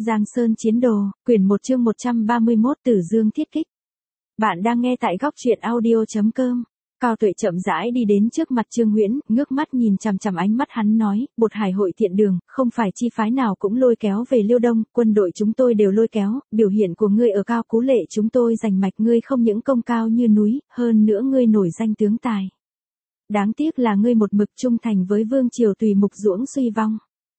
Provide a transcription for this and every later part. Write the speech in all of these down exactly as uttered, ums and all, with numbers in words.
Giang Sơn Chiến Đồ, quyển một chương một trăm ba mươi mốt Tử Dương Thiết Kích. Bạn đang nghe tại góc truyện audio chấm com. Cao Tuệ chậm rãi đi đến trước mặt Trương Huyễn, ngước mắt nhìn chằm chằm ánh mắt hắn nói, Bột Hải hội thiện đường, không phải chi phái nào cũng lôi kéo về Liêu Đông, quân đội chúng tôi đều lôi kéo, biểu hiện của ngươi ở Cao Cú Lệ chúng tôi giành mạch ngươi không những công cao như núi, hơn nữa ngươi nổi danh tướng tài. Đáng tiếc là ngươi một mực trung thành với vương triều tùy mục duỗng suy vong.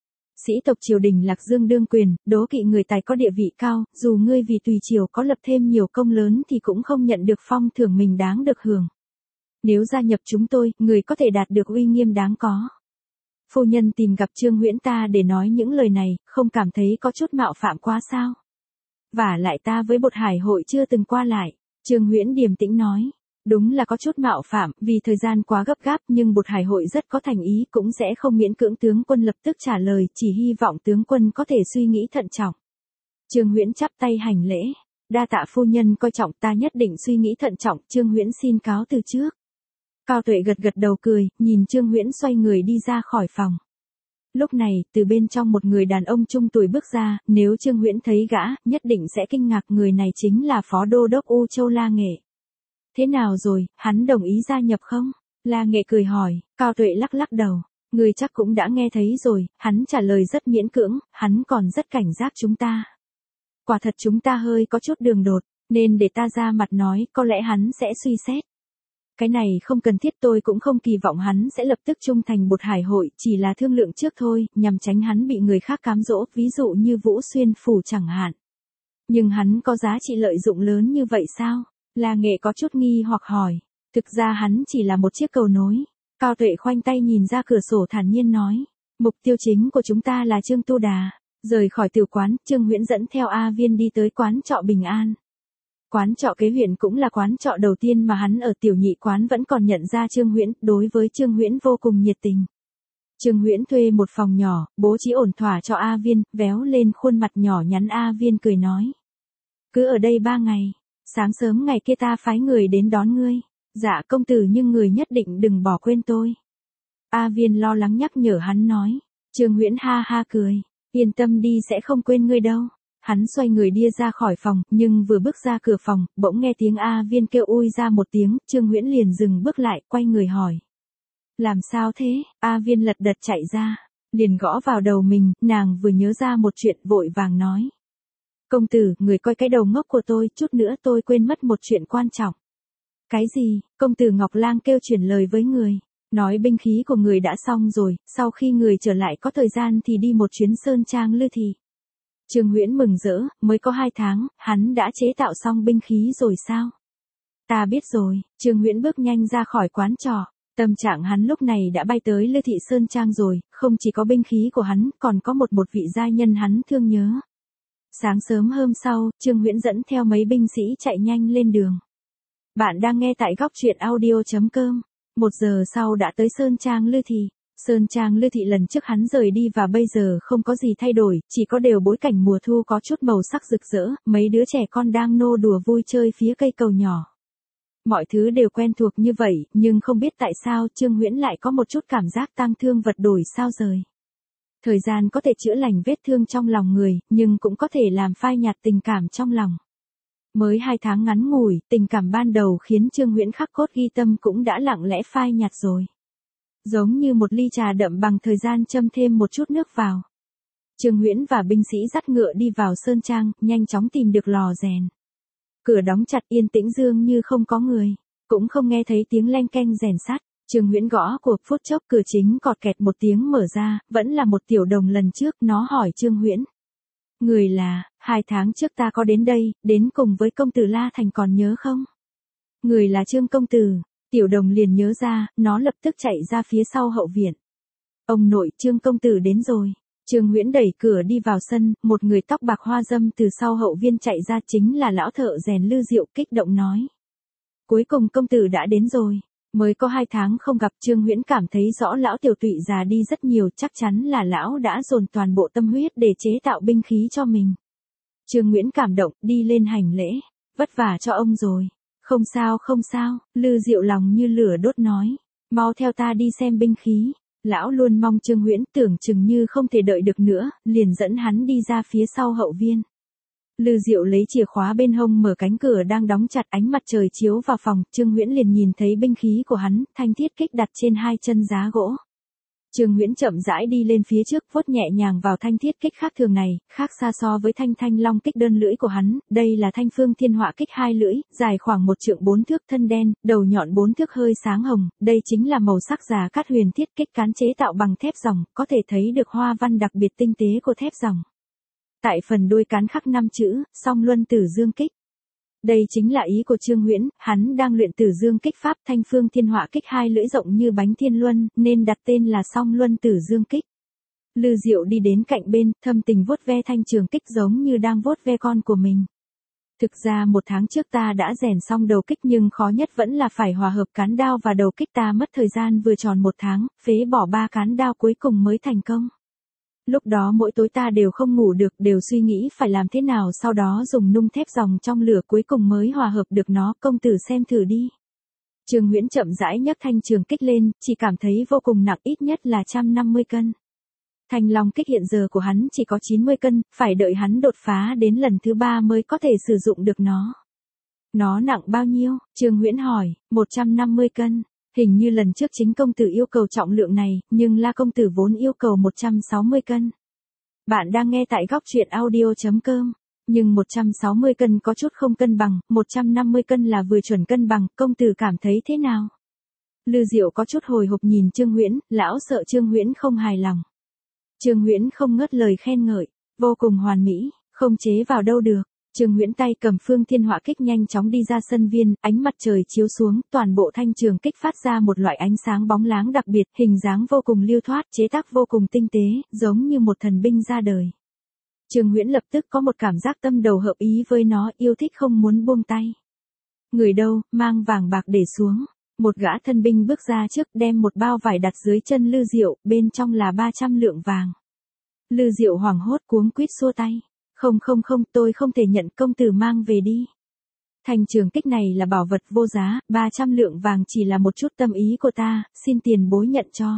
Sĩ tộc triều đình Lạc Dương đương quyền, đố kỵ người tài có địa vị cao, dù ngươi vì tùy triều có lập thêm nhiều công lớn thì cũng không nhận được phong thưởng mình đáng được hưởng. Nếu gia nhập chúng tôi, người có thể đạt được uy nghiêm đáng có. Phu nhân tìm gặp Trương Huyễn ta để nói những lời này, không cảm thấy có chút mạo phạm quá sao? Vả lại ta với Bột Hải hội chưa từng qua lại. Trương Huyễn điềm tĩnh nói. Đúng là có chút mạo phạm, vì thời gian quá gấp gáp, nhưng Bột Hải hội rất có thành ý, cũng sẽ không miễn cưỡng tướng quân lập tức trả lời, chỉ hy vọng tướng quân có thể suy nghĩ thận trọng. Trương Huyễn chắp tay hành lễ. Đa tạ phu nhân coi trọng, ta nhất định suy nghĩ thận trọng, Trương Huyễn xin cáo từ trước. Cao Tuệ gật gật đầu cười, nhìn Trương Huyễn xoay người đi ra khỏi phòng. Lúc này, từ bên trong một người đàn ông trung tuổi bước ra, nếu Trương Huyễn thấy gã, nhất định sẽ kinh ngạc, người này chính là Phó Đô đốc U Châu La Nghệ. Thế nào rồi, hắn đồng ý gia nhập không? La Nghệ cười hỏi. Cao Tuệ lắc lắc đầu. Người chắc cũng đã nghe thấy rồi, hắn trả lời rất miễn cưỡng, hắn còn rất cảnh giác chúng ta. Quả thật chúng ta hơi có chút đường đột, nên để ta ra mặt nói, có lẽ hắn sẽ suy xét. Cái này không cần thiết, tôi cũng không kỳ vọng hắn sẽ lập tức trung thành Bột Hải hội, chỉ là thương lượng trước thôi, nhằm tránh hắn bị người khác cám dỗ, ví dụ như Vũ Xuyên Phủ chẳng hạn. Nhưng hắn có giá trị lợi dụng lớn như vậy sao? La Nghệ có chút nghi hoặc hỏi. Thực ra hắn chỉ là một chiếc cầu nối. Cao Tuệ khoanh tay nhìn ra cửa sổ thản nhiên nói. Mục tiêu chính của chúng ta là Trương Tu Đà. Rời khỏi tiểu quán, Trương Huyễn dẫn theo A Viên đi tới quán trọ Bình An. Quán trọ kế huyện cũng là quán trọ đầu tiên mà hắn ở tiểu nhị quán vẫn còn nhận ra Trương Huyễn, đối với Trương Huyễn vô cùng nhiệt tình. Trương Huyễn thuê một phòng nhỏ, bố trí ổn thỏa cho A Viên, véo lên khuôn mặt nhỏ nhắn A Viên cười nói. Cứ ở đây ba ngày. Sáng sớm ngày kia ta phái người đến đón ngươi. Dạ công tử, nhưng người nhất định đừng bỏ quên tôi. A Viên lo lắng nhắc nhở hắn nói. Trương Huyễn ha ha cười. Yên tâm đi, sẽ không quên ngươi đâu. Hắn xoay người đi ra khỏi phòng, nhưng vừa bước ra cửa phòng, bỗng nghe tiếng A Viên kêu ui ra một tiếng, Trương Huyễn liền dừng bước lại, quay người hỏi. Làm sao thế? A Viên lật đật chạy ra, liền gõ vào đầu mình, nàng vừa nhớ ra một chuyện vội vàng nói. Công tử, người coi cái đầu ngốc của tôi, chút nữa tôi quên mất một chuyện quan trọng. Cái gì? Công tử Ngọc Lang kêu chuyển lời với người. Nói binh khí của người đã xong rồi, sau khi người trở lại có thời gian thì đi một chuyến Sơn Trang Lư Thị. Trương Huyễn mừng rỡ, mới có hai tháng, hắn đã chế tạo xong binh khí rồi sao? Ta biết rồi. Trương Huyễn bước nhanh ra khỏi quán trọ. Tâm trạng hắn lúc này đã bay tới Lư Thị Sơn Trang rồi, không chỉ có binh khí của hắn, còn có một một vị gia nhân hắn thương nhớ. Sáng sớm hôm sau, Trương Huyễn dẫn theo mấy binh sĩ chạy nhanh lên đường. Bạn đang nghe tại góc truyện audio chấm com. Một giờ sau đã tới Sơn Trang Lư Thị. Sơn Trang Lư Thị lần trước hắn rời đi và bây giờ không có gì thay đổi, chỉ có đều bối cảnh mùa thu có chút màu sắc rực rỡ, mấy đứa trẻ con đang nô đùa vui chơi phía cây cầu nhỏ. Mọi thứ đều quen thuộc như vậy, nhưng không biết tại sao Trương Huyễn lại có một chút cảm giác tang thương vật đổi sao rời. Thời gian có thể chữa lành vết thương trong lòng người, nhưng cũng có thể làm phai nhạt tình cảm trong lòng. Mới hai tháng ngắn ngủi, tình cảm ban đầu khiến Trương Huyễn khắc cốt ghi tâm cũng đã lặng lẽ phai nhạt rồi. Giống như một ly trà đậm bằng thời gian châm thêm một chút nước vào. Trương Huyễn và binh sĩ dắt ngựa đi vào Sơn Trang, nhanh chóng tìm được lò rèn. Cửa đóng chặt, yên tĩnh dương như không có người, cũng không nghe thấy tiếng leng keng rèn sắt. Trương Huyễn gõ cuộc, phút chốc cửa chính cọt kẹt một tiếng mở ra, vẫn là một tiểu đồng lần trước, nó hỏi Trương Huyễn. Người là, hai tháng trước ta có đến đây, đến cùng với công tử La Thành còn nhớ không? Người là Trương công tử. Tiểu đồng liền nhớ ra, nó lập tức chạy ra phía sau hậu viện. Ông nội, Trương công tử đến rồi. Trương Huyễn đẩy cửa đi vào sân, một người tóc bạc hoa râm từ sau hậu viên chạy ra, chính là lão thợ rèn Lư Diệu, kích động nói. Cuối cùng công tử đã đến rồi. Mới có hai tháng không gặp, Trương Huyễn cảm thấy rõ lão tiểu tụy già đi rất nhiều, chắc chắn là lão đã dồn toàn bộ tâm huyết để chế tạo binh khí cho mình. Trương Huyễn cảm động, đi lên hành lễ. Vất vả cho ông rồi. Không sao không sao, Lư Diệu lòng như lửa đốt nói. Mau theo ta đi xem binh khí. Lão luôn mong Trương Huyễn, tưởng chừng như không thể đợi được nữa, liền dẫn hắn đi ra phía sau hậu viên. Lư Diệu lấy chìa khóa bên hông mở cánh cửa đang đóng chặt, ánh mặt trời chiếu vào phòng, Trương Huyễn liền nhìn thấy binh khí của hắn, thanh thiết kích đặt trên hai chân giá gỗ. Trương Huyễn chậm rãi đi lên phía trước, vuốt nhẹ nhàng vào thanh thiết kích khác thường này, khác xa so với thanh thanh long kích đơn lưỡi của hắn, đây là thanh phương thiên họa kích hai lưỡi, dài khoảng một trượng bốn thước, thân đen, đầu nhọn bốn thước hơi sáng hồng, đây chính là màu sắc Già Cát Huyền thiết kích cán chế tạo bằng thép ròng, có thể thấy được hoa văn đặc biệt tinh tế của thép ròng. Tại phần đuôi cán khắc năm chữ, Song Luân Tử Dương kích. Đây chính là ý của Trương Huyễn, hắn đang luyện Tử Dương kích pháp, thanh phương thiên họa kích hai lưỡi rộng như bánh thiên luân, nên đặt tên là Song Luân Tử Dương kích. Lư Diệu đi đến cạnh bên, thâm tình vuốt ve thanh trường kích giống như đang vuốt ve con của mình. Thực ra một tháng trước ta đã rèn xong đầu kích, nhưng khó nhất vẫn là phải hòa hợp cán đao và đầu kích, ta mất thời gian vừa tròn một tháng, phế bỏ ba cán đao cuối cùng mới thành công. Lúc đó mỗi tối ta đều không ngủ được, đều suy nghĩ phải làm thế nào sau đó dùng nung thép ròng trong lửa cuối cùng mới hòa hợp được nó, công tử xem thử đi. Trương Huyễn chậm rãi nhấc thanh trường kích lên, chỉ cảm thấy vô cùng nặng, ít nhất là một trăm năm mươi cân. Thanh long kích hiện giờ của hắn chỉ có chín mươi cân, phải đợi hắn đột phá đến lần thứ ba mới có thể sử dụng được nó. Nó nặng bao nhiêu? Trương Huyễn hỏi. một trăm năm mươi cân. Hình như lần trước chính công tử yêu cầu trọng lượng này, nhưng La công tử vốn yêu cầu một trăm sáu mươi cân. Bạn đang nghe tại góc truyện audio chấm com. Nhưng một trăm sáu mươi cân có chút không cân bằng, một trăm năm mươi cân là vừa chuẩn cân bằng, công tử cảm thấy thế nào? Lư Diệu có chút hồi hộp nhìn Trương Huyễn, lão sợ Trương Huyễn không hài lòng. Trương Huyễn không ngớt lời khen ngợi, vô cùng hoàn mỹ, không chế vào đâu được. Trương Huyễn tay cầm phương thiên họa kích nhanh chóng đi ra sân viên, ánh mặt trời chiếu xuống, toàn bộ thanh trường kích phát ra một loại ánh sáng bóng láng đặc biệt, hình dáng vô cùng lưu thoát, chế tác vô cùng tinh tế, giống như một thần binh ra đời. Trương Huyễn lập tức có một cảm giác tâm đầu hợp ý với nó, yêu thích không muốn buông tay. Người đâu, mang vàng bạc để xuống. Một gã thân binh bước ra trước, đem một bao vải đặt dưới chân Lư Diệu, bên trong là ba trăm lượng vàng. Lư Diệu hoảng hốt cuống quýt xua tay. Không không không, tôi không thể nhận, công tử mang về đi. Thanh trường kích này là bảo vật vô giá, ba trăm lượng vàng chỉ là một chút tâm ý của ta, xin tiền bối nhận cho.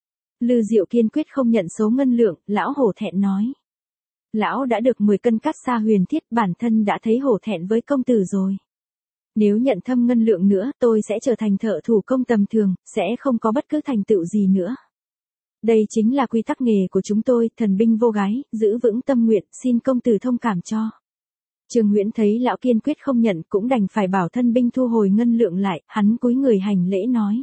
Lư Diệu kiên quyết không nhận số ngân lượng, lão hổ thẹn nói. Lão đã được mười cân cát sa huyền thiết, bản thân đã thấy hổ thẹn với công tử rồi. Nếu nhận thâm ngân lượng nữa, tôi sẽ trở thành thợ thủ công tầm thường, sẽ không có bất cứ thành tựu gì nữa. Đây chính là quy tắc nghề của chúng tôi, thần binh vô gái, giữ vững tâm nguyện, xin công tử thông cảm cho. Trương Huyễn thấy lão kiên quyết không nhận, cũng đành phải bảo thân binh thu hồi ngân lượng lại, hắn cúi người hành lễ nói.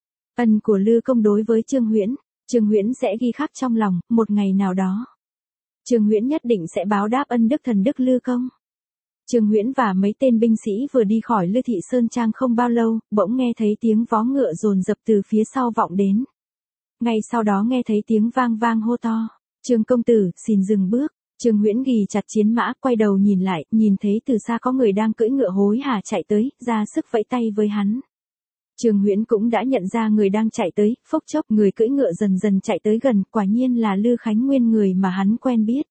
Ân của Lư công đối với Trương Huyễn, Trương Huyễn sẽ ghi khắc trong lòng, một ngày nào đó. Trương Huyễn nhất định sẽ báo đáp ân đức thần đức Lư công. Trương Huyễn và mấy tên binh sĩ vừa đi khỏi Lư Thị Sơn Trang không bao lâu, bỗng nghe thấy tiếng vó ngựa dồn dập từ phía sau vọng đến. Ngay sau đó nghe thấy tiếng vang vang hô to. Trương công tử, xin dừng bước. Trương Huyễn ghì chặt chiến mã, quay đầu nhìn lại, nhìn thấy từ xa có người đang cưỡi ngựa hối hả chạy tới, ra sức vẫy tay với hắn. Trương Huyễn cũng đã nhận ra người đang chạy tới, phốc chốc người cưỡi ngựa dần dần chạy tới gần, quả nhiên là Lư Khánh Nguyên, người mà hắn quen biết.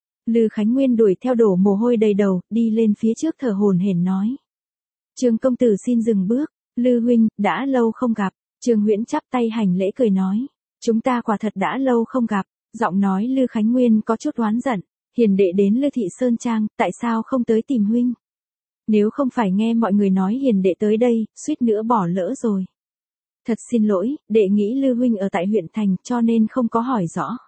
Lư Khánh Nguyên đuổi theo đổ mồ hôi đầy đầu, đi lên phía trước thở hổn hển nói. Trương công tử xin dừng bước. Lư huynh, đã lâu không gặp. Trương Huyễn chắp tay hành lễ cười nói. Chúng ta quả thật đã lâu không gặp. Giọng nói Lư Khánh Nguyên có chút oán giận. Hiền đệ đến Lư Thị Sơn Trang, tại sao không tới tìm huynh? Nếu không phải nghe mọi người nói hiền đệ tới đây, suýt nữa bỏ lỡ rồi. Thật xin lỗi, đệ nghĩ Lư huynh ở tại huyện thành, cho nên không có hỏi rõ.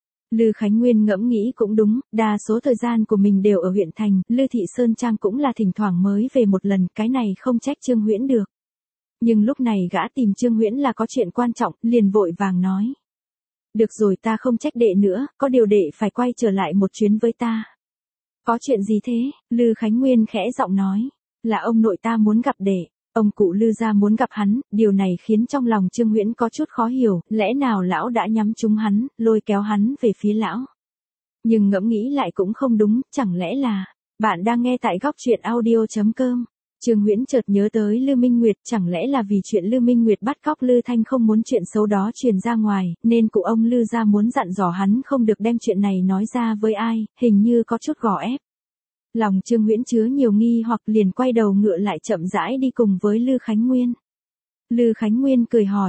Lư Khánh Nguyên ngẫm nghĩ cũng đúng, đa số thời gian của mình đều ở huyện thành, Lư Thị Sơn Trang cũng là thỉnh thoảng mới về một lần, cái này không trách Trương Huyễn được. Nhưng lúc này gã tìm Trương Huyễn là có chuyện quan trọng, liền vội vàng nói. Được rồi, ta không trách đệ nữa, có điều đệ phải quay trở lại một chuyến với ta. Có chuyện gì thế? Lư Khánh Nguyên khẽ giọng nói. Là ông nội ta muốn gặp đệ. Ông cụ Lư gia muốn gặp hắn, điều này khiến trong lòng Trương Huyễn có chút khó hiểu, lẽ nào lão đã nhắm trúng hắn, lôi kéo hắn về phía lão. Nhưng ngẫm nghĩ lại cũng không đúng, chẳng lẽ là, bạn đang nghe tại góc truyện audio chấm com. Trương Huyễn chợt nhớ tới Lư Minh Nguyệt, chẳng lẽ là vì chuyện Lư Minh Nguyệt bắt cóc Lư Thanh không muốn chuyện xấu đó truyền ra ngoài, nên cụ ông Lư gia muốn dặn dò hắn không được đem chuyện này nói ra với ai, hình như có chút gò ép. Lòng Trương Huyễn chứa nhiều nghi hoặc liền quay đầu ngựa lại chậm rãi đi cùng với Lư Khánh Nguyên. Lư Khánh Nguyên cười hỏi,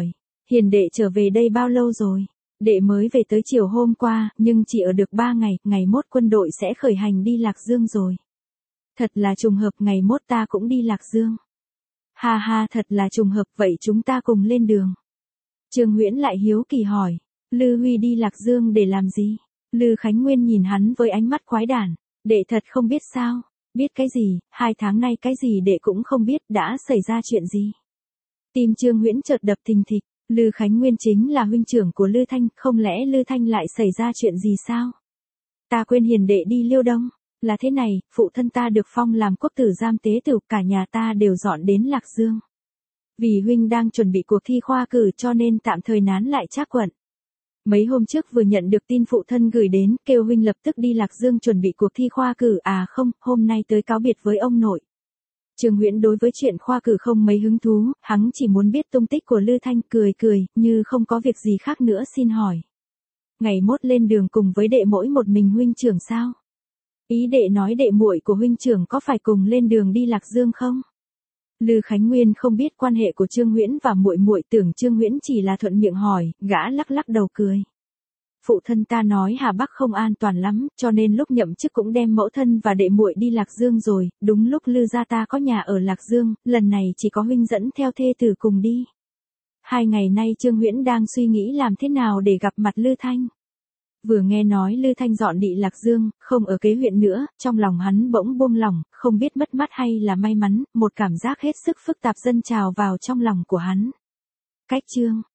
Hiền đệ trở về đây bao lâu rồi? Đệ mới về tới chiều hôm qua, nhưng chỉ ở được ba ngày, ngày mốt quân đội sẽ khởi hành đi Lạc Dương rồi. Thật là trùng hợp, ngày mốt ta cũng đi Lạc Dương. Ha ha, thật là trùng hợp, vậy chúng ta cùng lên đường. Trương Huyễn lại hiếu kỳ hỏi, Lư Huy đi Lạc Dương để làm gì? Lư Khánh Nguyên nhìn hắn với ánh mắt quái đản, đệ thật không biết sao? Biết cái gì, hai tháng nay cái gì đệ cũng không biết, đã xảy ra chuyện gì? Tim Trương Huyễn chợt đập thình thịch, Lư Khánh Nguyên chính là huynh trưởng của Lư Thanh, không lẽ Lư Thanh lại xảy ra chuyện gì sao? Ta quên hiền đệ đi Liêu Đông, là thế này, phụ thân ta được phong làm quốc tử giám tế tử, cả nhà ta đều dọn đến Lạc Dương. Vì huynh đang chuẩn bị cuộc thi khoa cử cho nên tạm thời nán lại Trác quận. Mấy hôm trước vừa nhận được tin phụ thân gửi đến, kêu huynh lập tức đi Lạc Dương chuẩn bị cuộc thi khoa cử, à không, hôm nay tới cáo biệt với ông nội. Trương Huyễn đối với chuyện khoa cử không mấy hứng thú, hắn chỉ muốn biết tung tích của Lư Thanh, cười cười, như không có việc gì khác nữa xin hỏi. Ngày mốt lên đường cùng với đệ mỗi một mình huynh trưởng sao? Ý đệ nói đệ muội của huynh trưởng có phải cùng lên đường đi Lạc Dương không? Lư Khánh Nguyên không biết quan hệ của Trương Huyễn và muội muội, tưởng Trương Huyễn chỉ là thuận miệng hỏi, gã lắc lắc đầu cười. Phụ thân ta nói Hà Bắc không an toàn lắm, cho nên lúc nhậm chức cũng đem mẫu thân và đệ muội đi Lạc Dương rồi, đúng lúc Lư gia ta có nhà ở Lạc Dương, lần này chỉ có huynh dẫn theo thê tử cùng đi. Hai ngày nay Trương Huyễn đang suy nghĩ làm thế nào để gặp mặt Lư Thanh. Vừa nghe nói Lư Thanh dọn đi Lạc Dương, không ở kế huyện nữa, trong lòng hắn bỗng buông lỏng, không biết mất mát hay là may mắn, một cảm giác hết sức phức tạp dâng trào vào trong lòng của hắn. Cách chương